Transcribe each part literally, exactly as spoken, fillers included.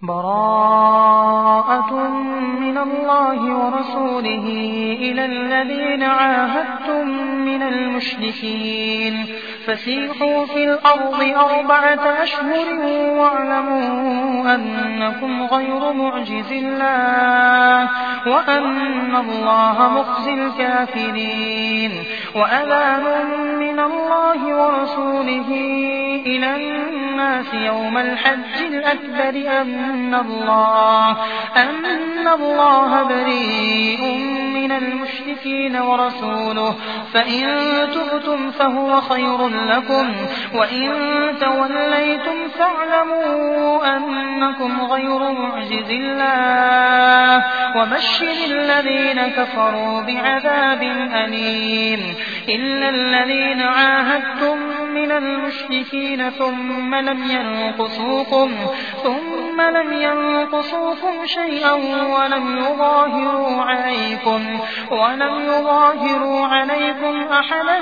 براءة من الله ورسوله إلى الذين عاهدتم من المشركين فسيحوا في الأرض أربعة أشهر واعلموا أنكم غير معجز الله وأن الله مخزي الكافرين وأذان من الله ورسوله إلى الناس يوم الحج الأكبر أن الله, أن الله بريء من المشركين ورسوله فإن تبتم فهو خير لكم وإن توليتم فاعلموا أنكم غير معجز الله وبشر الذين كفروا بعذاب أليم إلا الذين عاهدتم من المشركين ثم لم ينقصوكم ثم لم ينقصوكم شيئا ولم يظاهروا عليكم ولم يظاهروا عليكم أحدا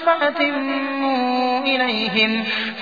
فأتموا إليهم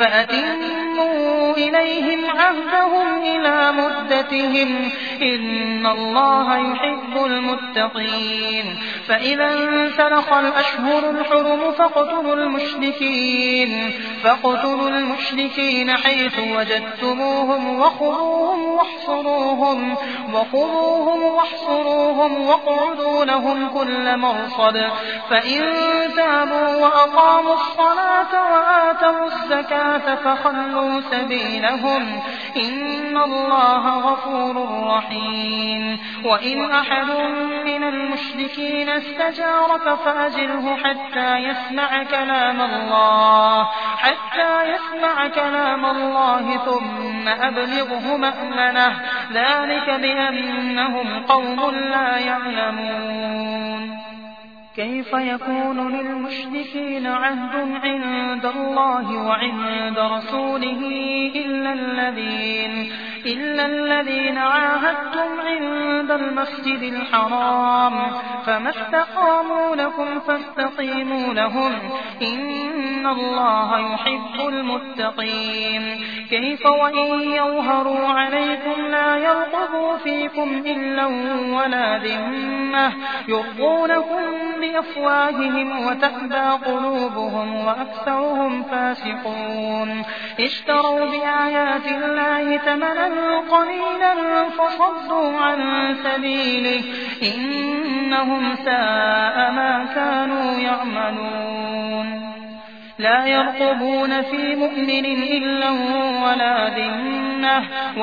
فأتموا إليهم عهدهم إلى مدتهم إن الله يحب المتقين فإذا انسلخ الأشهر الحرم فاقتلوا المشركين فاقتلوا المشركين حيث وجدتموهم وخذوهم واحصروهم وخذوهم واحصروهم واقعدوا لهم كل مرصد فإن تابوا وأقاموا الصلاة وآتوا الزكاة فخلوا سبيلهم إن الله غفور رحيم وإن أحد من المشركين استجارك فأجره حتى يسمع كلام الله حتى يسمع كلام الله ثم أبلغه مأمنه ذلك بأنهم قوم لا يعلمون كيف يكون للمشركين عهد عند الله وعند رسوله إلا الذين إلا الذين عاهدتم عند المسجد الحرام فما استقاموا لكم فاستقيموا لهم إن الله يحب المتقين كيف وإن يظهروا عليكم لا يرقبوا فيكم إلا ولا ذمة يرضونكم بأفواههم وتأبى قلوبهم وأكثرهم فاسقون اشتروا بآيات الله ثمنا قليلا فصدوا عن سبيله إنهم ساء ما كانوا يعملون لا يرقبون في مؤمن إلا ولا ذمة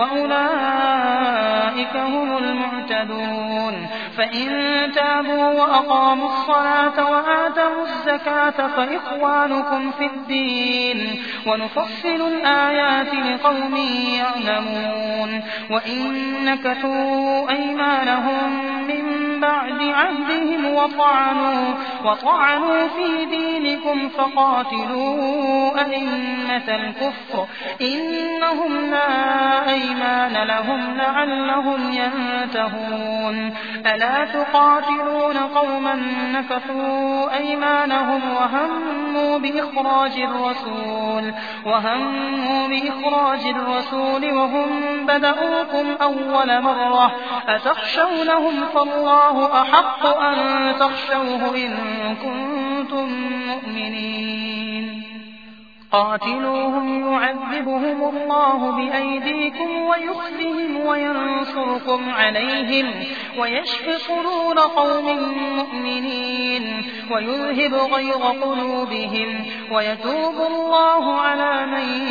وأولئك هم المعتدون فإن تابوا وأقاموا الصلاة وآتوا الزكاة فإخوانكم في الدين ونفصل الآيات لقوم يعلمون وإن نكثوا أيمانهم من بعد عهدهم وطعنوا, وطعنوا في دينكم فقاتلوا أئمة الكفر إنهم لا أيمان لهم لعلهم ينتهون ألا تقاتلون قوما نكثوا أيمانهم وهموا بإخراج الرسول وهموا بإخراج الرسول وهم بدأوكم أول مرة أتخشونهم فالله أحق أن تخشوه إن كنتم مؤمنين قاتلوهم يعذبهم الله بأيديكم ويخزهم وينصركم عليهم ويشف صدور قوم مؤمنين ويذهب غيظ قلوبهم ويتوب الله على من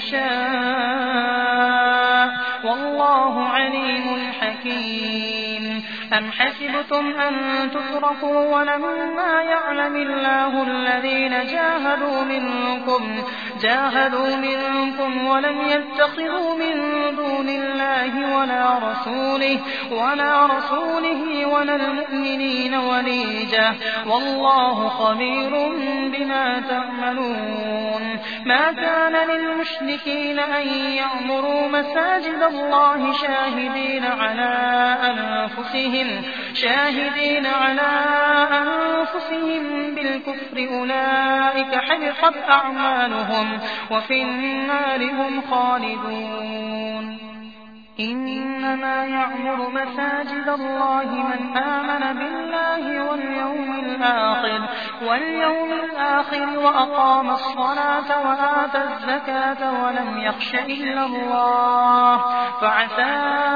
يشاء والله عليم حكيم أم حسبتم أن تتركوا ولما يعلم الله الذين جاهدوا منكم جاهدوا منكم ولم يتخذوا من دون الله ولا رسوله ولا رسوله ولا المؤمنين وليجة والله خبير بما تعملون ما كان للمشركين أن يعمروا مساجد الله شاهدين على أنفسهم شاهدين على أنفسهم بالكفر أولئك حبطت أعمالهم وفي النار هم خالدون إن إنما يعمر مساجد الله من آمن بالله واليوم الآخر واليوم الآخر وأقام الصلاة وآتى الزكاة ولم يخش إلا الله فعسى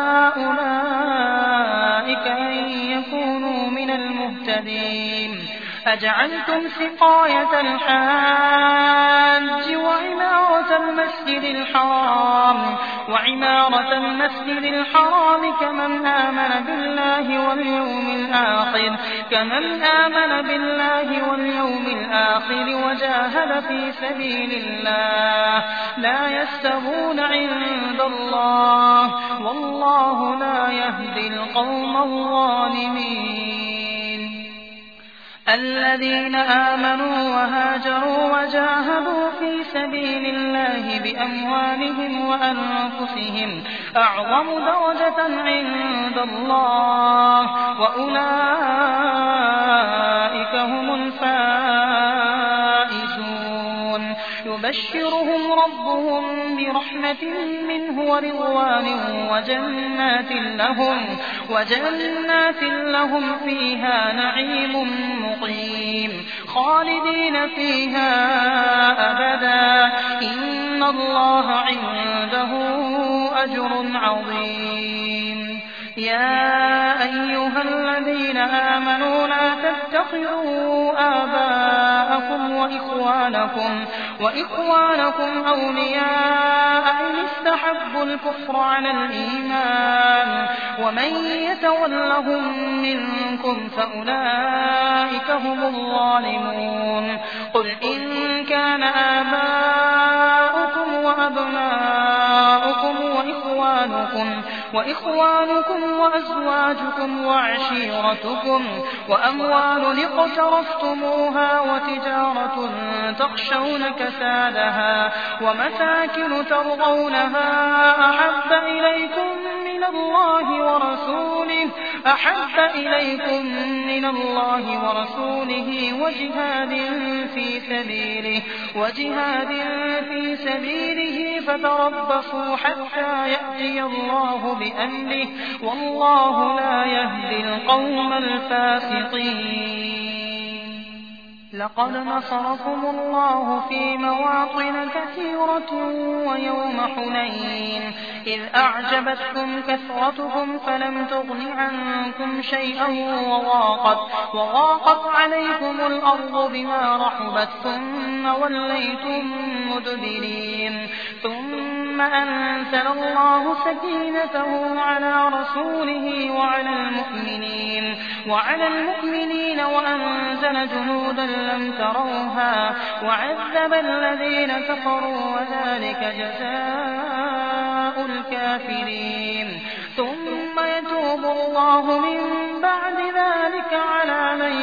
أولئك أن يكونوا من المهتدين. أجعلتم سقاية الحاج وعمارة المسجد الحرام وعمارة المسجد الحرام كمن آمن بالله واليوم الآخر كمن آمن بالله واليوم الآخر وجاهد في سبيل الله لا يستوون عند الله والله لا يهدي القوم الظالمين. الذين آمنوا وهاجروا وجاهدوا في سبيل الله بأموالهم وأنفسهم أعظم درجة عند الله وأولئك هم الفائزون. يبشرهم ربهم برحمة منه ورضوان وجنات لهم, وجنات لهم فيها نعيم مقيم خالدين فيها أبدا إن الله عنده أجر عظيم. يا أيها الذين آمنوا لا تتخذوا آباءكم وإخوانكم, وإخوانكم أولياء إن استحبوا الكفر على الإيمان ومن يتولهم منكم فأولئك هم الظالمون. قل إن كان آباؤكم وأبناؤكم وإخوانكم وإخوانكم وأزواجكم وعشيرتكم وأموال اقترفتموها وتجارة تخشون كسادها ومساكن ترضونها أحب إليكم من الله ورسوله أحب إليكم من الله ورسوله وجهاد في سبيله وجهاد في سبيله فتربصوا حتى يأتي الله بأمره والله لا يهدي القوم الفاسقين. لقد نصركم الله في مواطن كثيرة ويوم حنين إذ أعجبتكم كثرتكم فلم تغن عنكم شيئا وضاقت, وضاقت عليكم الأرض بما رحبت ثم وليتم مدبرين. ثم أنزل الله سكينته على رسوله وعلى المؤمنين وعلى المؤمنين وأنزل جنودا لم تروها وعذب الذين كفروا وذلك جزاء الكافرين. ثم يتوب الله من بعد ذلك على من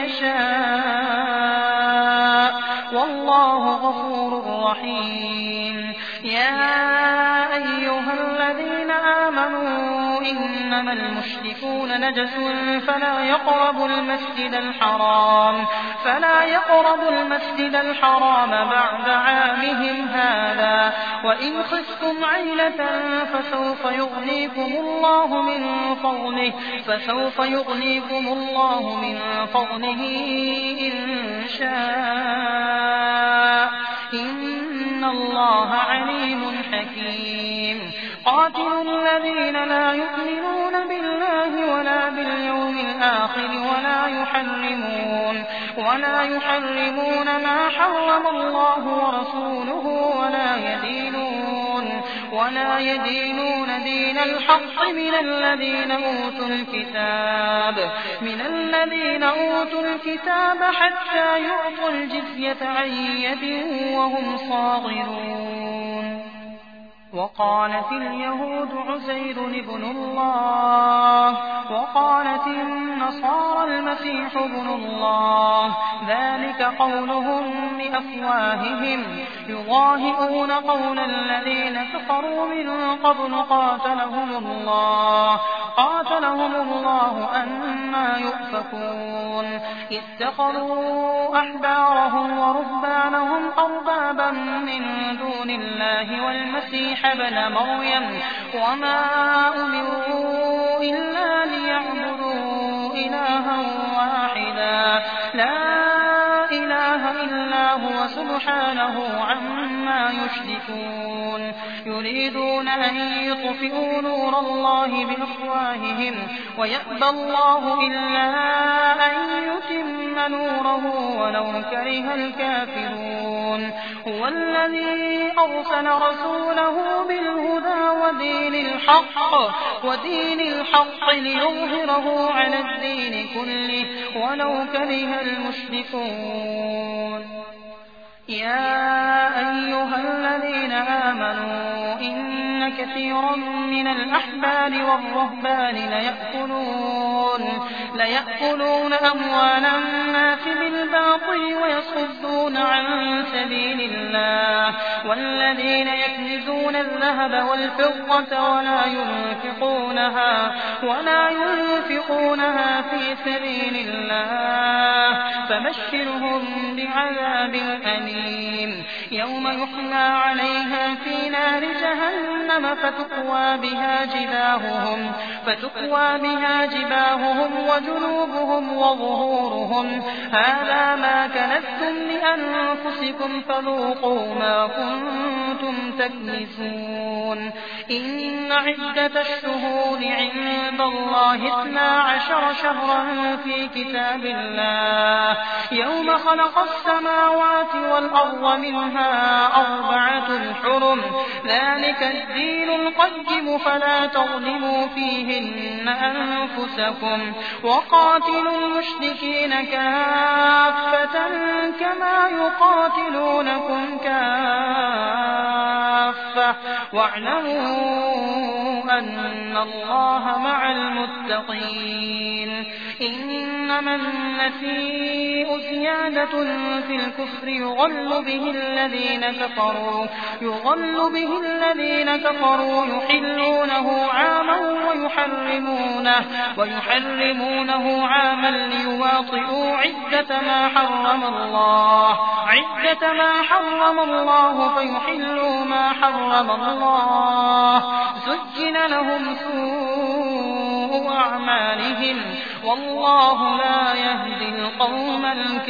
يشاء والله غفور رحيم. يا أيها الذين آمنوا إنما المشركون نجس فلا يقربوا المسجد الحرام فلا يقربوا المسجد الحرام بعد عامهم هذا وإن خفتم عيلة فسوف يغنيكم الله من فضله فسوف يغنيكم الله من فضله إن شاء إن الله عليم حكيم. قاتلوا الذين لا يؤمنون بالله ولا باليوم الآخر ولا يحرمون ولا يحرمون ما حرم الله ورسوله ولا يدينون ولا يدينون دين الحق من الذين أوتوا الكتاب من الذين أوتوا الكتاب حتى يعطوا الجزية عن يد وهم صاغرون. وقالت اليهود عزير ابن الله وقالت النصارى المسيح ابن الله ذلك قولهم بأفواههم يضاهئون قول الذين كفروا من قبل قاتلهم الله قاتلهم الله أنى يؤفكون. اتخذوا أحبارهم ورهبانهم أربابا من دون الله والمسيح المسيح ابن مريم وما أمروا إلا ليعبدوا إلها واحدا لا إله إلا هو سبحانه عما يشركون يريدون أن يطفئوا نور الله بأفواههم ويأبى الله إلا أن يتم نوره ولو كره الكافرون هو الذي أرسل رسوله بالهدى ودين الحق ودين الحق ليظهره على الدين كله ولو كره المشركون يا أيها الذين آمنوا إن كثيرا من الأحبار والرهبان ليأكلون, ليأكلون أموال الناس بالباطل ويصدون عن سبيل الله والذين يكنزون الذهب والفضة ولا ينفقونها, ولا ينفقونها في سبيل الله فبشرهم بعذاب أليم يوم يحمى عليها في نار جهنم فتكوى بها جباههم, فتكوى بها جباههم وجنوبهم وظهورهم هذا ما كنزتم لأنفسكم فذوقوا ما كنتم تكنزون إن عدة الشهور عند الله اثنا عشر شهرا في كتاب الله يوم خلق السماوات والأرض منها أربعة حرم ذلك الدين القيم فلا تظلموا فيهن أنفسكم وقاتلوا المشركين كافة كما يقاتلونكم كافة واعلموا أن الله مع المتقين إنما النسيء زيادة في الكفر يغل به الذين كفروا يغل به الذين كفروا يحلونه عاما ويحرمونه ويحرمونه عاما ليواطئوا عدة ما حرم الله عدة ما حرم الله فيحلوا ما حرم الله زين لهم سوء أعمالهم والله لا يهدي القوم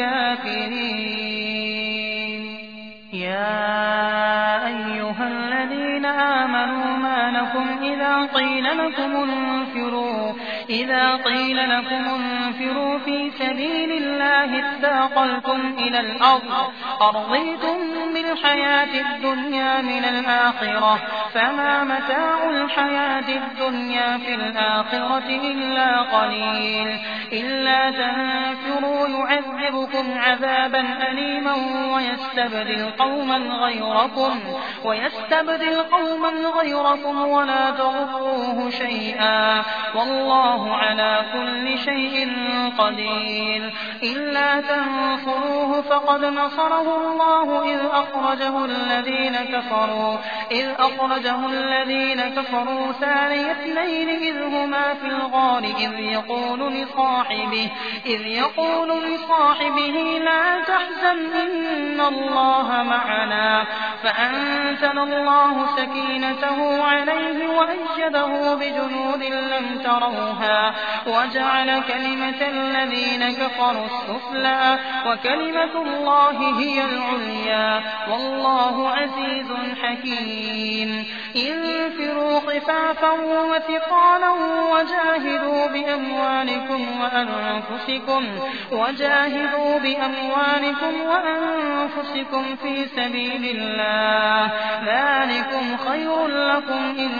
الكافرين يا أيها الذين آمنوا ما لكم إذا قيل لكم انفروا إذا قيل لكم انفروا في سبيل الله اثاقلتم إلى الأرض أرضيتم بالحياة الدنيا من الآخرة فما متاع الحياة الدنيا في الآخرة إلا قليل إلا تنفروا يعذبكم عذابا أليما ويستبدل قوما غيركم ويستبدل قوما غيركم ولا تضروه شيئا والله على كل شيء قدير إلا تنصروه فقد نصره الله إذ أخرجه الذين كفروا إذ أخرجه الذين كفروا ثاني اثنين إذ هما في الغار إذ يقول لصاحبه إذ يقول لصاحبه لا تحزن إن الله معنا فأنزل الله سكينته عليه وأيده بجنود لم تروها وجعل كلمة الذين كفروا السفلى وكلمة الله هي العليا والله عزيز حكيم انفروا خفافا وثقالا وجاهدوا بأموالكم وأنفسكم وجاهدوا بأموالكم وأنفسكم في سبيل الله ذلكم خير لكم إن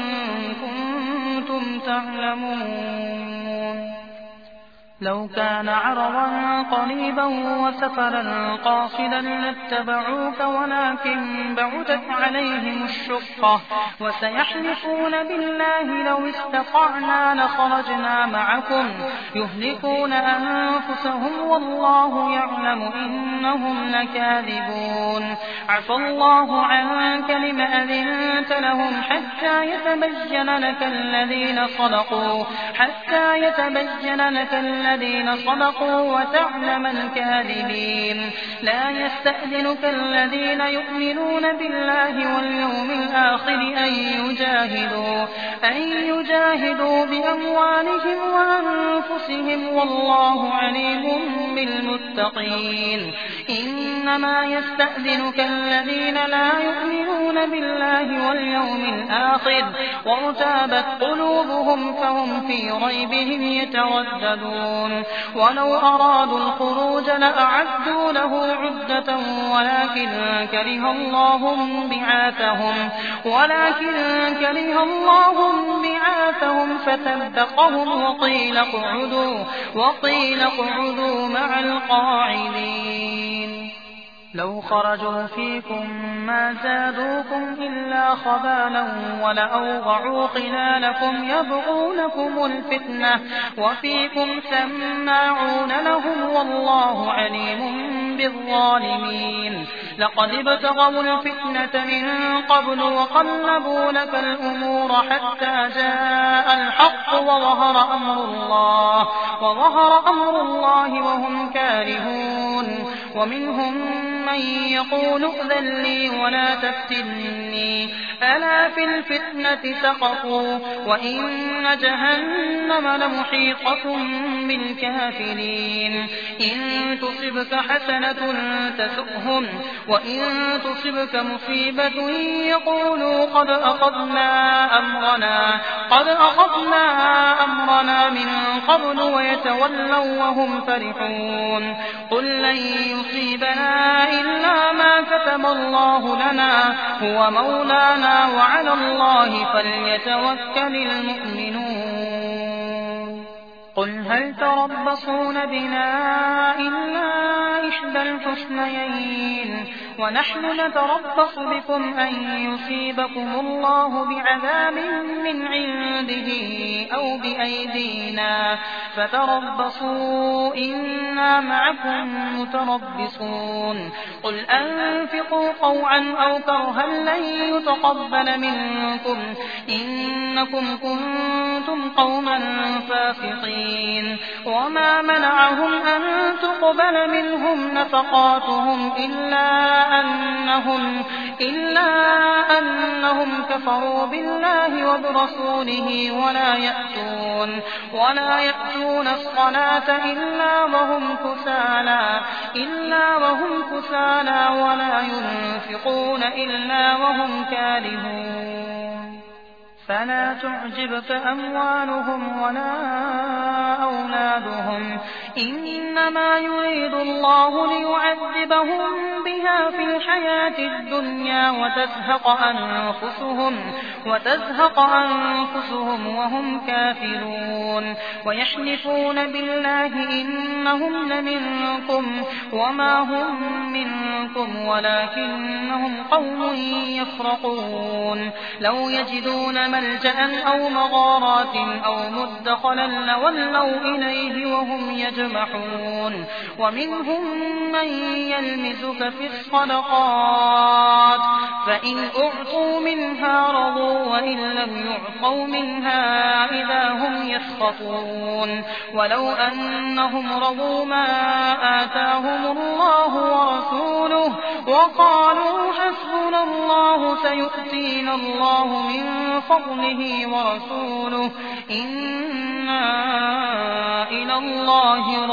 كنتم تعلمون لو كان عرضا قريبا وسفرا قاصدا لاتبعوك ولكن بعدت عليهم الشقة وسيحلفون بالله لو استطعنا لخرجنا معكم يهلكون أنفسهم والله يعلم إنهم لكاذبون عفى الله عنك لم أذنت لهم حتى يتبين لك الذين صدقوا حتى يتبين لك الذين صدقوا وتعلم الكاذبين. لا يستأذنك الذين يؤمنون بالله واليوم الآخر أن يجاهدوا, أن يجاهدوا بأموالهم وأنفسهم والله عليم بالمتقين. إنما يستأذنك الذين لا يؤمنون بالله واليوم الآخر وارتابت قلوبهم فهم في ريبهم يترددون. ولو أرادوا الخروج لأعدوا له عدة ولكن كره الله بعاثهم ولكن كره الله بعاثهم فثبطهم وقيل اقعدوا وقيل اقعدوا مع القاعدين. لو خرجوا فيكم ما زادوكم إلا خبالا ولأوضعوا خلالكم يبغونكم الفتنة وفيكم سماعون لهم والله عليم بالظالمين. لقد ابتغوا الفتنة من قبل وقلبوا لك الأمور حتى جاء الحق وظهر أمر الله وظهر أمر الله وهم كارهون. ومنهم من يقول ائذن لي ولا تفتني ألا في الفتنة سقطوا وإن جهنم لمحيطة بالكافرين. إن تصبك حسنة تسؤهم وإن تصبك مصيبة يقولوا قد أخذنا أمرنا قد أخذنا أمرنا من قبل ويتولوا وهم فرحون. قل لن يصيبنا إلا ما كتب الله لنا هو مولانا وعلى الله فليتوكل المؤمنون. قل هل تربصون بنا إلا إحدى الحسنيين ونحن نتربص بكم أن يصيبكم الله بعذاب من عنده أو بأيدينا فتربصوا إنا معكم متربصون. قل أنفقوا طوعا أو كرها لن يتقبل منكم إنكم كنتم قوما فاسقين. وما منعهم أن تقبل منهم نفقاتهم إلا أنهم, إلا أنهم كفروا بالله وبرسوله ولا يأتون, ولا يأتون الصلاة إلا وهم كسالى إلا وهم كسالى ولا ينفقون إلا وهم كارهون. فلا تعجبك أموالهم ولا أولادهم إنما يريد الله ليعذبهم بها في الحياة الدنيا وتزهق أنفسهم, وتزهق أنفسهم وهم كافرون. ويحلفون بالله إنهم لمنكم وما هم منكم ولكنهم قوم يفرقون. لو يجدون ملجأ أو مغارات أو مدخلا لولوا إليه وهم يجمحون. ومنهم من يلمزك في الصدقات فإن أعطوا منها رضوا وإن لم يعطوا منها إذا هم يسخطون. ولو أنهم رضوا ما آتاهم الله ورسوله وقالوا حسبنا الله سيؤتينا الله من فضله ورسوله إنا إلى الله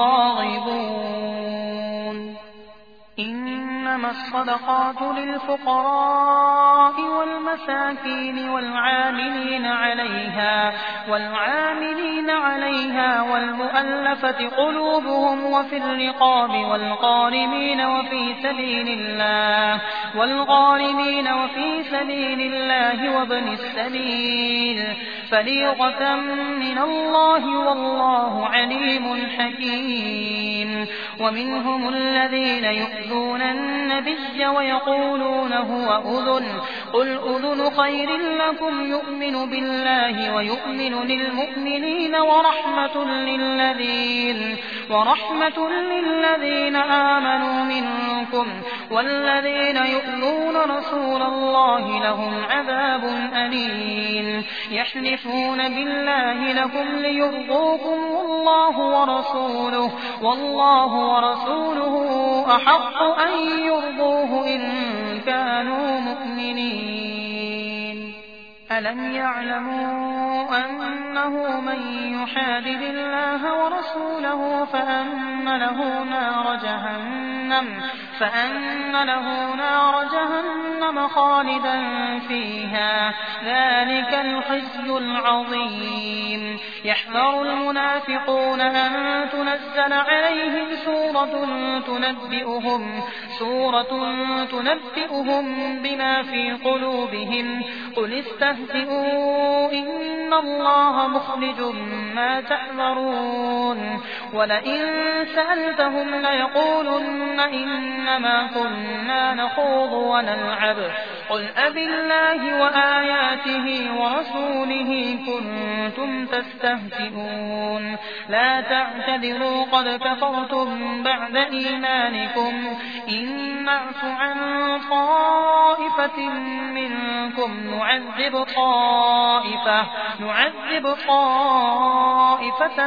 راغبون. إنما الصدقات للفقراء والمساكين والعاملين عليها والعاملين عليها والمؤلفة قلوبهم وفي الرقاب والغارمين وفي سبيل الله والغارمين وفي سبيل الله وابن السبيل فريضة من الله والله عليم حكيم. ومنهم الذين يؤذون النبي ويقولون هو أذن قل أذن خير لكم يؤمن بالله ويؤمن للمؤمنين ورحمة للذين, ورحمة للذين آمنوا منكم والذين يؤذون رسول الله لهم عذاب أليم يحلفون بالله لكم ليرضوكم والله ورسوله والله ورسوله أحق أن يرضوه إن كانوا مؤمنين. ألم يعلموا أنه من يحادد الله ورسوله فأن له نار جهنم فأن له نار جهنم خالدا فيها ذلك الخزي العظيم. يحذر المنافقون أن تنزل عليهم سورة تنبئهم سورة تنبئهم بما في قلوبهم قل استهزئوا إن الله مخرج ما تحذرون ولئن سألتهم ليقولن إنما كنا نخوض ونلعب قل أبالله وآياته ورسوله كنتم تستهزئون لا تعتذروا قد كفرتم بعد إيمانكم إن نعف عن طائفة منكم نعذب طائفة نعذب طائفة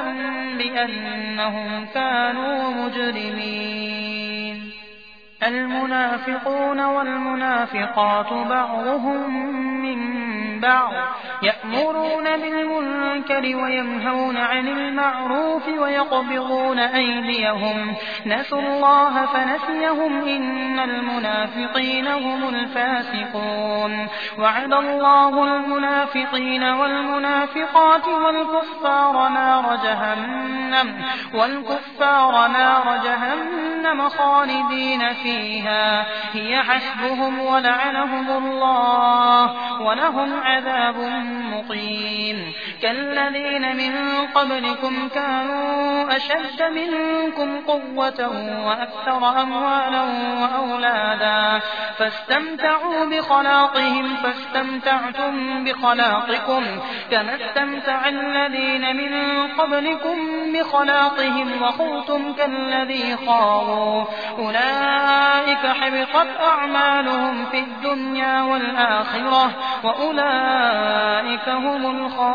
بأنهم كانوا مجرمين. المنافقون والمنافقات بعضهم من بعض يأمرون بالمنكر وينهون عن المعروف ويقبضون أيديهم نسوا الله فنسيهم إن المنافقين هم الفاسقون. وعد الله المنافقين والمنافقات والكفار نار جهنم والكفار نار جهنم خالدين فيها هي حسبهم ولعنهم الله ولهم عذاب مقيم. كالذين من قبلكم كانوا أشد منكم قوة وأكثر أموالا وأولادا فاستمتعوا بخلاقهم فاستمتعتم بخلاقكم كما استمتع الذين من قبلكم بخلاقهم وخضتم كالذي خاضوا أولئك حبطت أعمالهم في الدنيا والآخرة وأولئك هم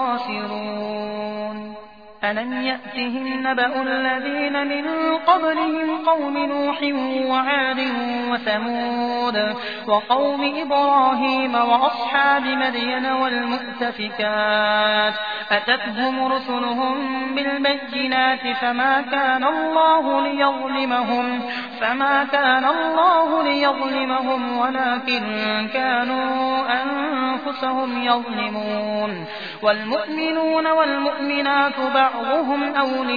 الخاسرون. ألم يأتهم نبأ الذين من قبلهم قوم نوح وعاد وثمود وقوم إبراهيم وأصحاب مدين والمؤتفكات أتتهم رسلهم بالبينات فما كان الله ليظلمهم فما كان الله ليظلمهم ولكن كانوا أنفسهم يظلمون. والمؤمنون والمؤمنات بعضهم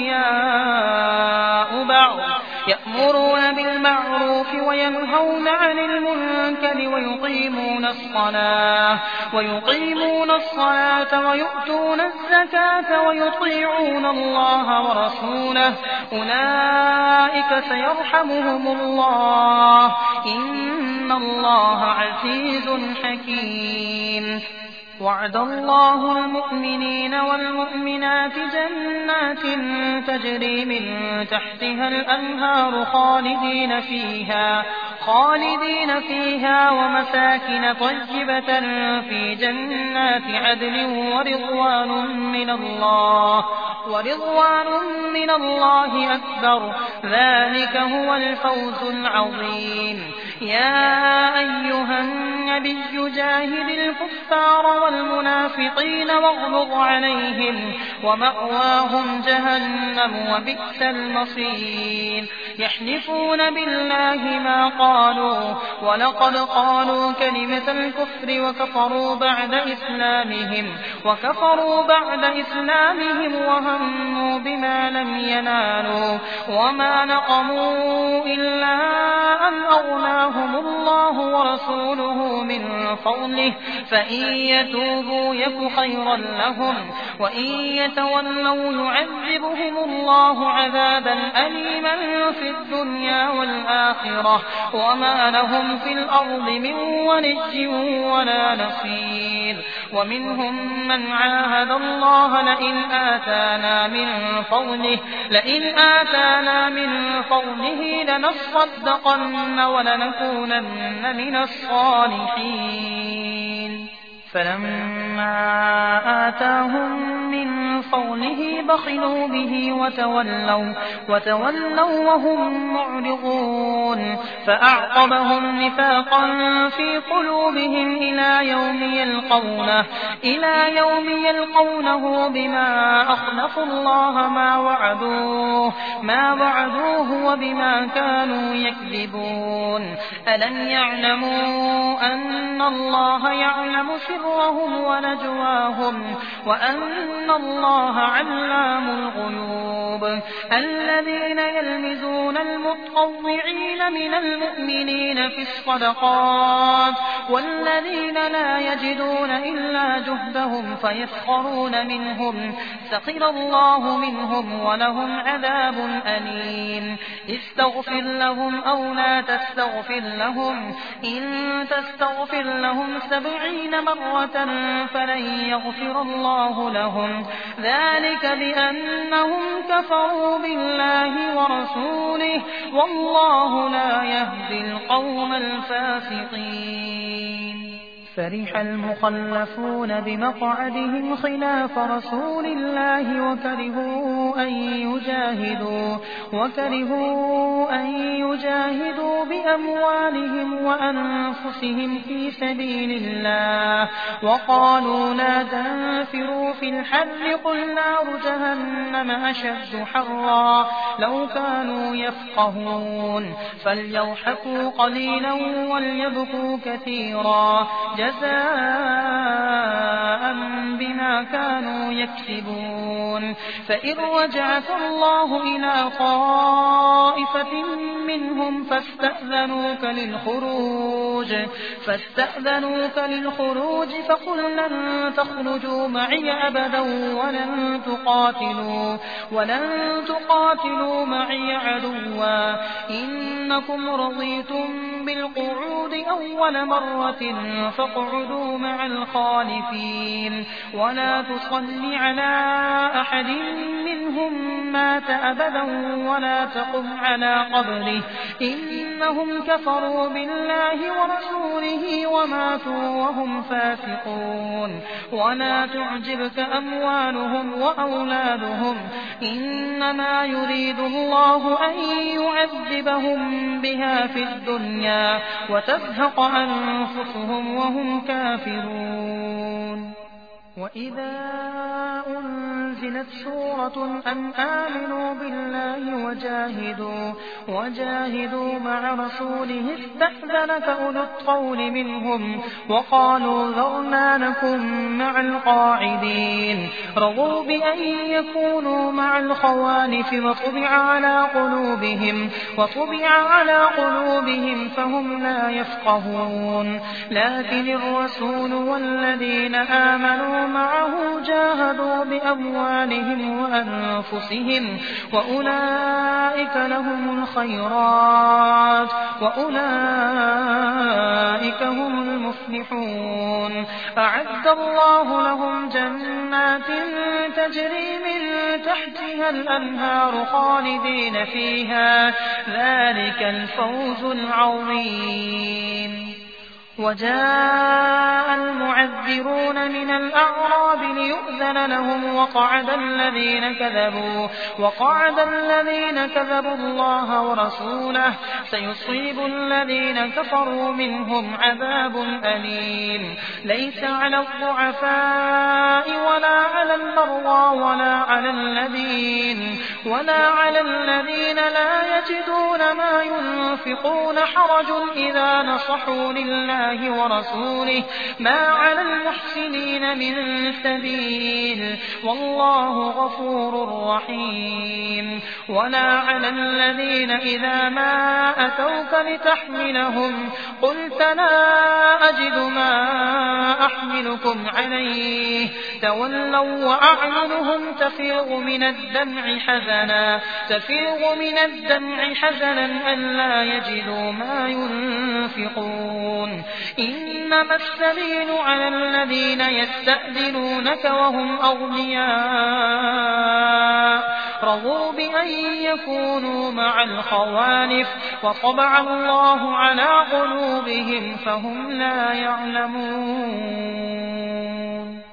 أولياء بعض يأمرون بالمعروف وينهون عن المنكر ويقيمون الصلاة ويقيمون الصلاة ويؤتون الزكاة ويطيعون الله ورسوله أولئك سيرحمهم الله إن الله عزيز حكيم. وعد الله المؤمنين والمؤمنات جنات تجري من تحتها الأنهار خالدين فيها خالدين فيها ومساكن طيبة في جنات عدن ورضوان من الله ورضوان من الله أكبر ذلك هو الفوز العظيم. يا أيها النبي جاهد الكفار والمنافقين واغلظ عليهم ومأواهم جهنم وبئس المصير. يحلفون بالله ما قالوا ولقد قالوا كلمة الكفر وكفروا بعد إسلامهم وكفروا بعد إسلامهم وهموا بما لم ينالوا وما نقموا إلا أن أغناهم الله ورسوله من فضله فإن يتوبوا يك خيرا لهم وإن يتولوا يعذبهم الله عذابا أليما في الدنيا والآخرة وما لهم في الأرض من ولي ولا نصير. ومنهم من عاهد الله لئن آتانا من فضله لئن آتانا من فضله لنصدقن ولنكونن من الصالحين فلما آتاهم من فضله بخلوا به وتولوا, وتولوا وهم معرضون فأعقبهم نفاقا في قلوبهم إلى يوم يلقونه, إلى يوم يلقونه بما أخلفوا الله ما وعدوه, ما وعدوه وبما كانوا يكذبون. ألم يعلموا أن الله يعلم سرهم ونجواهم وأن الله علام الغيوب. الذين يلمزون المتطوعين من المؤمنين في الصدقات والذين لا يجدون إلا جهدهم فيسخرون منهم سخر الله منهم ولهم عذاب أليم. استغفر لهم أو لا تستغفر لهم إن تستغفر لهم سبعين مرة فلن يغفر الله لهم ذلك بأنهم كفروا بالله ورسوله والله لا يهدي القوم الفاسقين. فرح المخلفون بمقعدهم خلاف رسول الله وكرهوا أن يجاهدوا, وكرهوا أن يجاهدوا بأموالهم وأنفسهم في سبيل الله وقالوا لا تنفروا في الحر قل نار جهنم أشد حرا لو كانوا يفقهون. فليضحكوا قليلا وليبكوا كثيرا جزاء بما كانوا يكسبون. فإن رجعك الله إلى طائفة منهم فاستأذنوك للخروج, فاستأذنوك للخروج فقل لن تخرجوا معي أبدا ولن تقاتلوا, ولن تقاتلوا معي عدوا إنكم رضيتم بالقعود أول مرة فاقعدوا مع الخالفين ولا تصل على أحد منهم مات أبدا ولا تقم على قبره إنهم كفروا بالله ورسوله وماتوا وهم فاسقون. ولا تعجبك أموالهم وأولادهم إنما يريد الله أن يعذبهم بها في الدنيا وتزهق أنفسهم وهم كافرون. وإذا أنزلت سورة أن آمنوا بالله وجاهدوا, وجاهدوا مع رسوله استأذنك أولو الطول منهم وقالوا ذرنا نكن مع القاعدين رضوا بأن يكونوا مع الخوالف وطبع على قلوبهم, وطبع على قلوبهم فهم لا يفقهون. لكن الرسول والذين آمنوا معه جاهدوا بأموالهم وأنفسهم وأولئك لهم الخيرات وأولئك هم المفلحون. أعد الله لهم جنات تجري من تحتها الأنهار خالدين فيها ذلك الفوز العظيم. وجاء المعذرون من الأعراب ليؤذن لهم وقعد الذين كذبوا, وقعد الذين كذبوا الله ورسوله سيصيب الذين كفروا منهم عذاب أليم. ليس على الضعفاء ولا على المرضى ولا على الذين ولا على الذين لا يجدون ما ينفقون حرج إذا نصحوا لله ورسوله ما على المحسنين من سبيل والله غفور رحيم. ولا على الذين إذا ما أتوك لتحملهم قلت لا أجد ما أحملكم عليه تولوا وأعينهم تفيض من الدمع حزنا تفيض من الدمع حزنا ألا يجدوا ما ينفقون ينفقون إنما السبيل على الذين يستأذنونك وهم أغنياء رضوا بأن يكونوا مع الخوالف وطبع الله على قلوبهم فهم لا يعلمون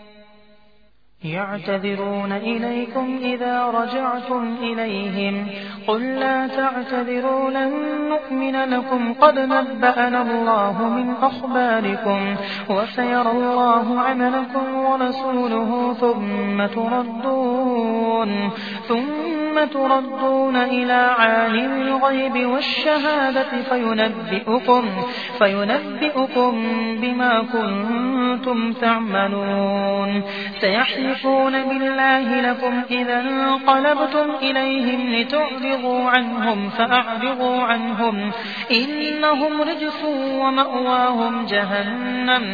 يعتذرون إليكم إذا رجعتم إليهم قل لا تعتذروا لن نؤمن لكم قد نبأنا الله من أخباركم وسيرى الله عملكم ورسوله ثم تردون ثم تردون إلى عالم الغيب والشهادة فينبئكم فينبئكم بما كنتم تعملون سيحلفون بالله لكم إذا انقلبتم إليهم لتعرضوا عنهم فأعرضوا عنهم إنهم رجس ومأواهم جهنم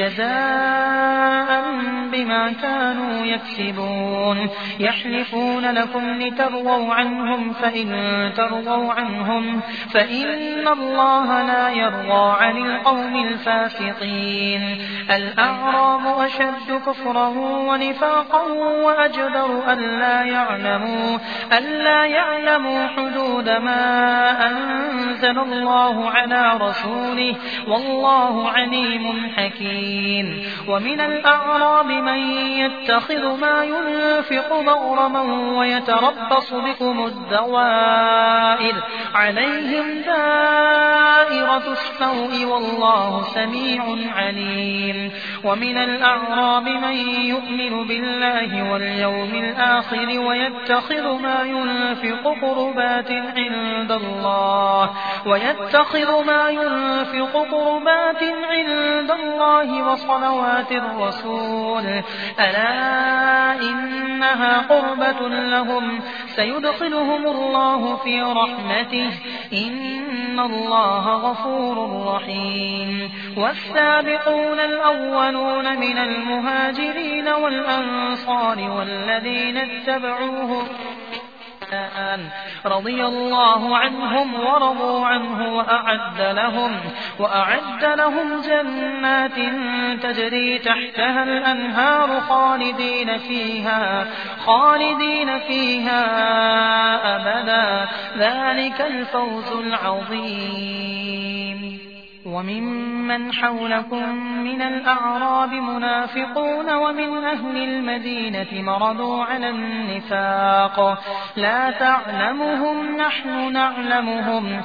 جزاء بما كانوا يكسبون يحلفون لكم لترضوا عنهم فإن ترضوا عنهم فإن الله لا يرضى عن القوم الفاسقين الأعراب أشد كفرا ونفاقا وأجدر ألا يعلموا ألا يعلموا حدود ما أنزل الله على رسوله والله عليم حكيم ومن الأعراب من يتخذ ما ينفق مغرما ويتربص بكم الدوائر عليهم دائرة السوء والله سميع عليم ومن الأعراب من يؤمن بالله واليوم الآخر ويتخذ ما ينفق قربات عند الله ويتخذ ما ينفق قربات عند الله وصلوات الرسول ألا إنها قربة لهم سيدخلهم الله في رحمته إن الله غفور رحيم والسابقون الأولون من المهاجرين والأنصار والذين اتبعوهم رضي الله عنهم ورضوا عنه وأعد لهم وأعد لهم جنات تجري تحتها الأنهار خالدين فيها خالدين فيها أبدا ذلك الفوز العظيم وممن حولكم من الأعراب منافقون ومن أهل المدينة مردوا على النفاق لا تعلمهم نحن نعلمهم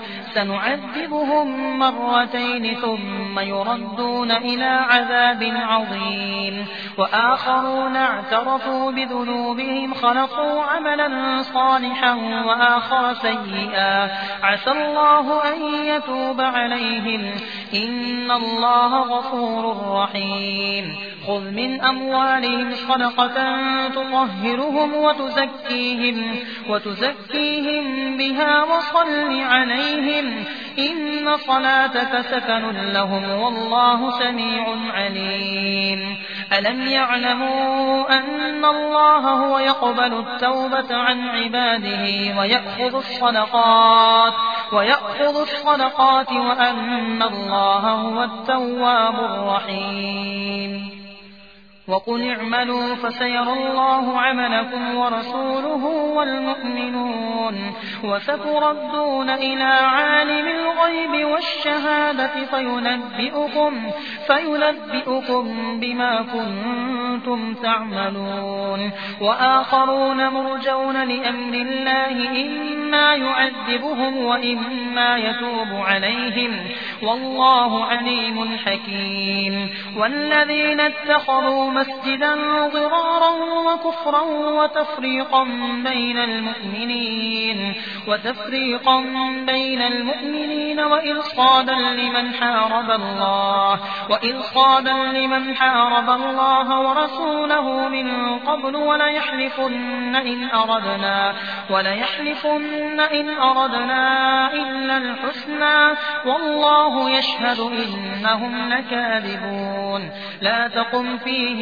سنعذبهم مرتين ثم يردون إلى عذاب عظيم وآخرون اعترفوا بذنوبهم خلقوا عملا صالحا وآخر سيئا عسى الله أن يتوب عليهم إن الله غفور رحيم خذ من أموالهم صدقة تطهرهم وتزكيهم, وتزكيهم بها وصل عليهم إن صلاتك سكن لهم والله سميع عليم ألم يعلموا أن الله هو يقبل التوبة عن عباده ويأخذ الصدقات ويأخذ الصدقات وأن الله هو التواب الرحيم وقل اعملوا فسيرى الله عملكم ورسوله والمؤمنون وستردون إلى عالم الغيب والشهادة فينبئكم, فينبئكم بما كنتم تعملون وآخرون مرجون لأمر الله إما يعذبهم وإما يتوب عليهم والله عليم حكيم والذين اتخذوا مسجدا ضرارا وكفرا وتفريقا بين المؤمنين وتفريقا بين المؤمنين وإرصادا لمن حارب الله وإرصادا لمن حارب الله ورسوله من قبل وليحلفن إن أردنا وليحلفن إن أردنا إلا الحسنى والله يشهد إنهم لكاذبون لا تقم فيه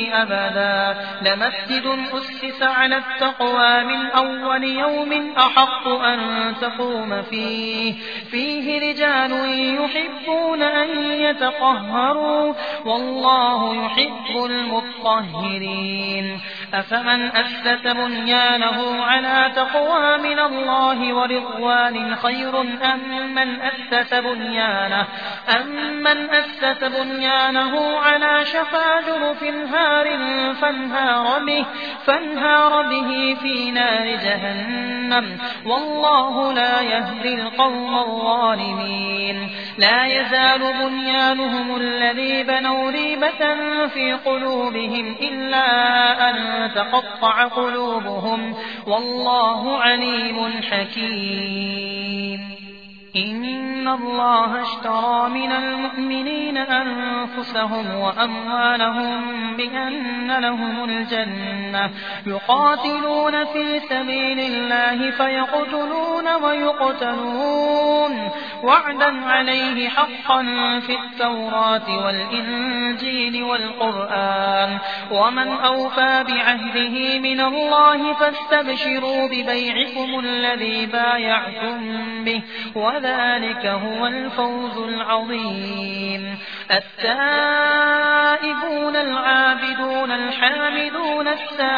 فيه أبدا لمسجد أسس على التقوى من أول يوم أحق أن تقوم فيه فيه رجال يحبون أن يتطهروا والله يحب المطهرين أفمن أسس بنيانه على تقوى من الله ورضوان خير أم من أسس بنيانه أم من أسس بنيانه على شفا جرف هار فانهار به, فانهار به في نار جهنم والله لا يهدي القوم الظالمين لا يزال بنيانهم الذي بنوا ريبة في قلوبهم إلا أن تقطع قلوبهم والله عليم حكيم إن الله اشترى من المؤمنين أنفسهم وأموالهم بأن لهم الجنة يقاتلون في سبيل الله فيقتلون ويقتلون وعدا عليه حقا في التوراة والإنجيل والقرآن ومن أوفى بعهده من الله فاستبشروا ببيعكم الذي بايعتم به وذلك هو الفوز العظيم التائبون العابدون الحامدون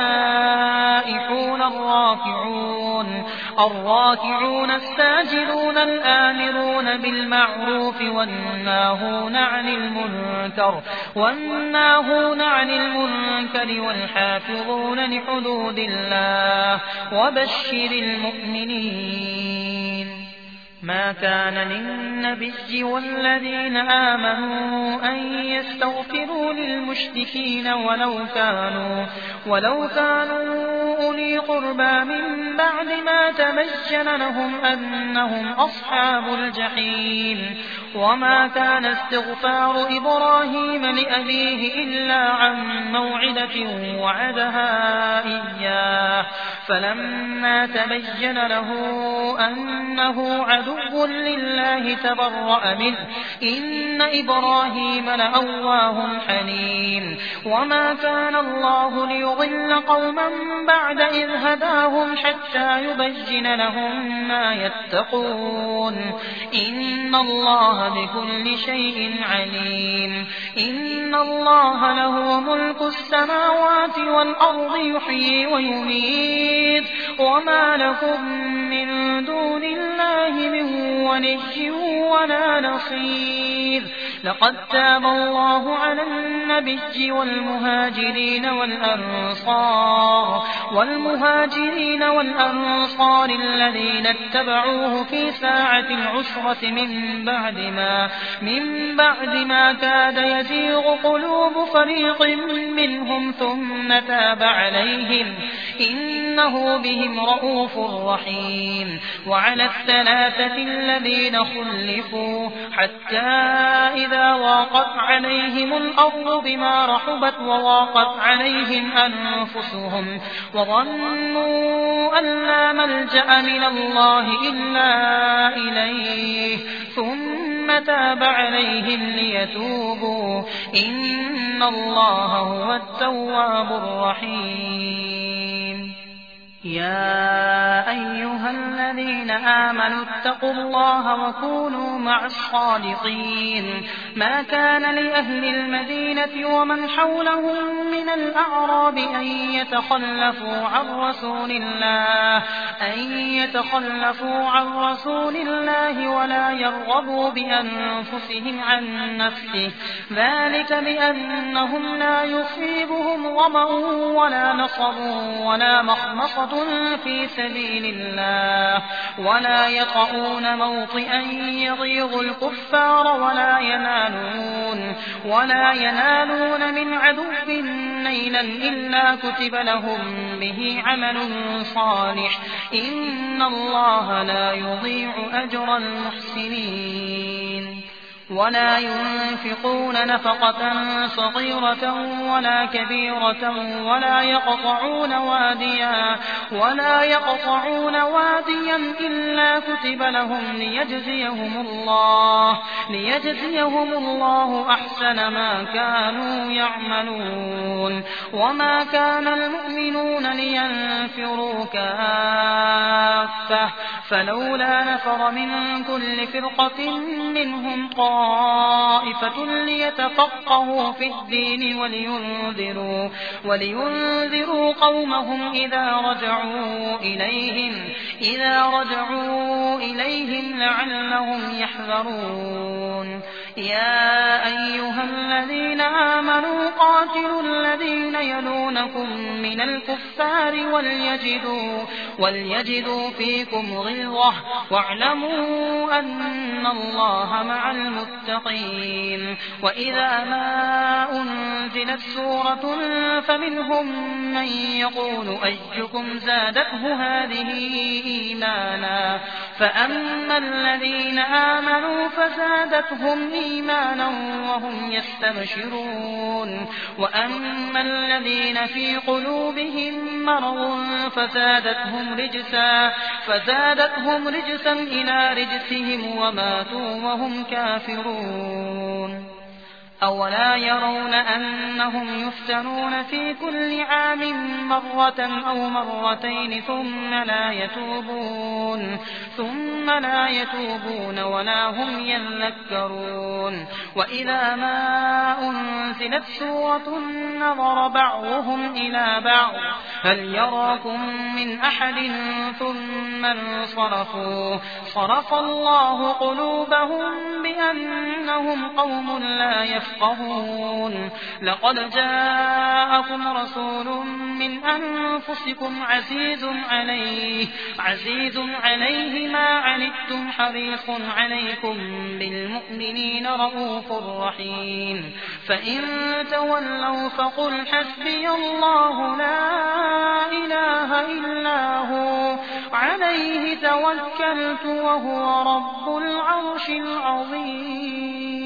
السائحون الراكعون الراكعون الساجدون الآمرون بالمعروف والناهون عن المنكر والناهون عن المنكر والحافظون لحدود الله وبشر المؤمنين ما كان للنبي والذين آمنوا أن يستغفروا للمشركين ولو كانوا ولو كانوا أولي قربى من بعد ما تبين لهم أنهم أصحاب الجحيم وما كان استغفار إبراهيم لأبيه إلا عن موعدة وعدها إياه فلما تبين له أنه عدو لله تبرأ منه إن إبراهيم لأواه حليم وما كان الله ليضل قوما بعد إذ هداهم حتى يبين لهم ما يتقون إن الله بكل شيء عليم إن الله له ملك السماوات والأرض يحيي ويميت وما لكم من دون الله من ولي ولا نصير لقد تاب الله على النبي والمهاجرين والأنصار والمهاجرين والأنصار الذين اتبعوه في ساعة العسرة من بعد ما من بعد ما كاد يزيغ قلوب فريق منهم ثم تاب عليهم إنه بهم رءوف رحيم وعلى الثلاثة الذين خلفوا حتى إذا ضاقت عليهم الأرض بما رحبت وضاقت عليهم أنفسهم وظنوا أن لا ملجأ من الله إلا إليه ثم تاب عليهم ليتوبوا إن الله هو التواب الرحيم يا أيها الذين آمنوا اتقوا الله وكونوا مع الصادقين ما كان لأهل المدينة ومن حولهم من الأعراب أن يتخلفوا عن رسول الله أن يتخلفوا عن رسول الله ولا يرغبوا بأنفسهم عن نفسه ذلك بأنهم لا يصيبهم ظمأ ولا نصب ولا مخمصة في سبيل الله ولا يطؤون موطئا يغيظ الكفار ولا ينالون ولا ينالون من عدو نيلا إلا كتب لهم به عمل صالح إن الله لا يضيع أجر المحسنين ولا ينفقون نفقة صغيرة ولا كبيرة ولا يقطعون واديا ولا يقطعون واديا إلا كتب لهم ليجزيهم الله ليجزيهم الله أحسن ما كانوا يعملون. وما كان المؤمنون لينفروا كافة فلولا نفر من كل فرقة منهم طائفة ليتفقهوا في الدين ولينذروا, ولينذروا قومهم إذا رجعوا إليهم, إذا رجعوا إليهم لعلهم يحذرون. يا أيها الذين آمنوا قاتلوا الذين يلونكم من الكفار وليجدوا, وليجدوا فيكم غلظة واعلموا أن الله مع المتقين. وإذا ما أنزلت سورة فمنهم من يقول أيكم زادته هذه إيمانا فأما الذين آمنوا فزادتهم إيمانا وهم يستبشرون وأما الذين في قلوبهم مرض فزادتهم رجسا, فزادتهم رجسا إلى رجسهم وماتوا وهم كافرون. أولا يرون أنهم يفتنون في كل عام مرة أو مرتين ثم لا يتوبون, ثم لا يتوبون ولا هم يذكرون. وإذا ما أنزلت سورة نظر بعضهم إلى بعض هل يراكم من أحد ثم انصرفوا, صرف الله قلوبهم بأنهم قوم لا يفقهون. لقد جاءكم رسول من أنفسكم عزيز عليه, عزيز عليه ما عنتم حريص عليكم بالمؤمنين رؤوف رحيم. فإن تولوا فقل حسبي الله لا إله إلا هو عليه توكلت وهو رب العرش العظيم.